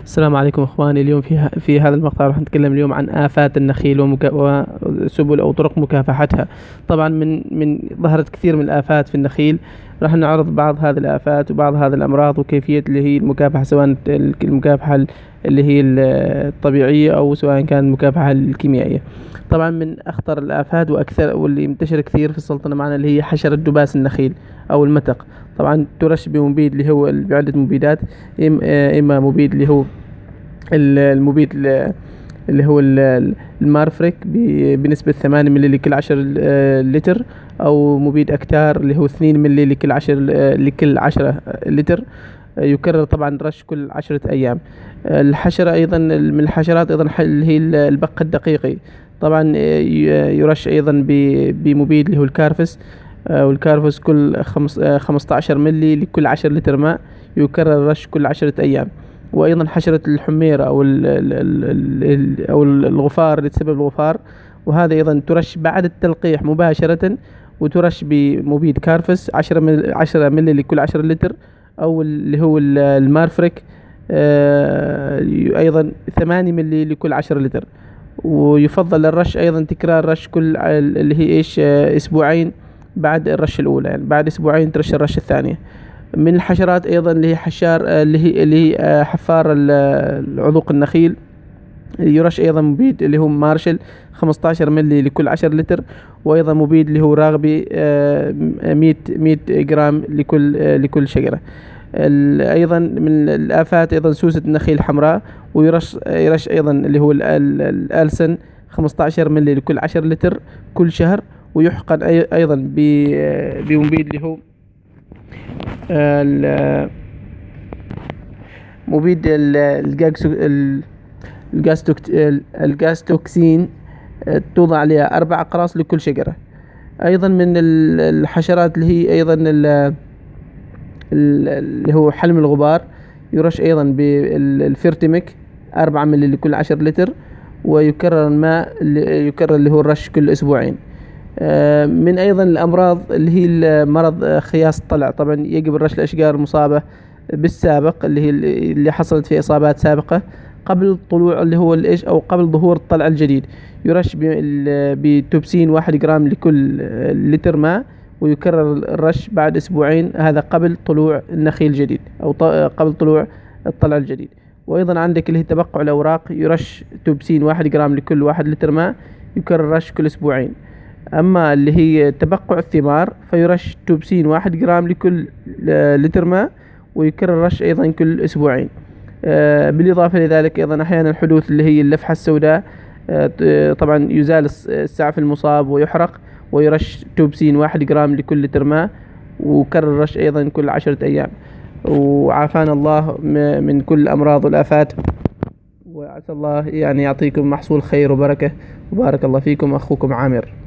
السلام عليكم اخواني. اليوم في هذا المقطع راح نتكلم اليوم عن آفات النخيل وسبل او طرق مكافحتها. طبعا من ظهرت كثير من الآفات في النخيل. راح نعرض بعض هذه الآفات وبعض هذه الأمراض وكيفية اللي هي المكافحة، سواء المكافحة اللي هي الطبيعية أو سواء كانت المكافحة الكيميائية. طبعا من أخطر الآفات وأكثر واللي منتشر كثير في السلطنة معنا اللي هي حشرة دباس النخيل أو المتق. طبعا ترش بمبيد اللي هو بعدة مبيدات. إما مبيد اللي هو المبيد اللي هو المارفريك بنسبة 8 مللي لكل 10 لتر، أو مبيد أكتار اللي هو 2 مللي لكل 10 لتر. يكرر طبعا رش كل 10 أيام. الحشرة أيضا من الحشرات أيضا اللي هي البق الدقيقي. طبعا يرش أيضا بمبيد اللي هو الكارفس، والكارفس كل 15 مللي لكل 10 لتر ماء. يكرر الرش كل 10 أيام. وأيضا حشرة الحميرة أو الغفار اللي تسبب الغفار، وهذا أيضا ترش بعد التلقيح مباشرة، وترش بمبيد كارفس 10 مللي لكل 10 لتر، أو اللي هو المارفريك أيضا 8 مللي لكل 10 لتر. ويفضل الرش أيضا تكرار رش كل اللي هي أسبوعين بعد الرش الأولى، يعني بعد أسبوعين ترش الرش الثانية. من الحشرات أيضا اللي هي حشار اللي هي حفار العذوق النخيل. يرش أيضا مبيد اللي هو مارشل 15 مللي لكل 10 لتر، وأيضا مبيد اللي هو راغبي 100 جرام لكل شجرة. أيضا من الآفات أيضا سوسة النخيل الحمراء، ويرش أيضا اللي هو الألسن 15 مللي لكل 10 لتر كل شهر. ويحقن أيضا بمبيد اللي هو مبيد الجاستوكسين. توضع عليها 4 أقراص لكل شجرة. أيضا من الحشرات اللي هي أيضا اللي هو حلم الغبار. يرش أيضا بالفيرتيميك 4 مللي لكل 10 لتر، ويكرر يكرر اللي هو الرش كل أسبوعين. من أيضا الأمراض اللي هي مرض خياس الطلع. طبعا يجب الرش الأشجار المصابة بالسابق اللي حصلت في إصابات سابقة قبل طلوع اللي هو أو قبل ظهور الطلع الجديد. يرش بتوبسين 1 جرام لكل لتر ماء، ويكرر الرش بعد أسبوعين، هذا قبل طلوع النخيل الجديد أو قبل طلوع الطلع الجديد. وأيضا عندك اللي هي تبقع الأوراق. يرش توبسين 1 جرام لكل 1 لتر ماء، يكرر الرش كل أسبوعين. أما اللي هي تبقع الثمار فيرش توبسين 1 جرام لكل لتر ماء، ويكرر الرش أيضا كل أسبوعين. بالإضافة لذلك أيضا أحيانا الحدوث اللي هي اللفحة السوداء. طبعا يزال السعف المصاب ويحرق، ويرش توبسين 1 جرام لكل لتر ماء، وكرر الرش أيضا كل 10 أيام. وعافانا الله من كل الأمراض والآفات، وعسى الله يعني يعطيكم محصول خير وبركة. وبارك الله فيكم. أخوكم عامر.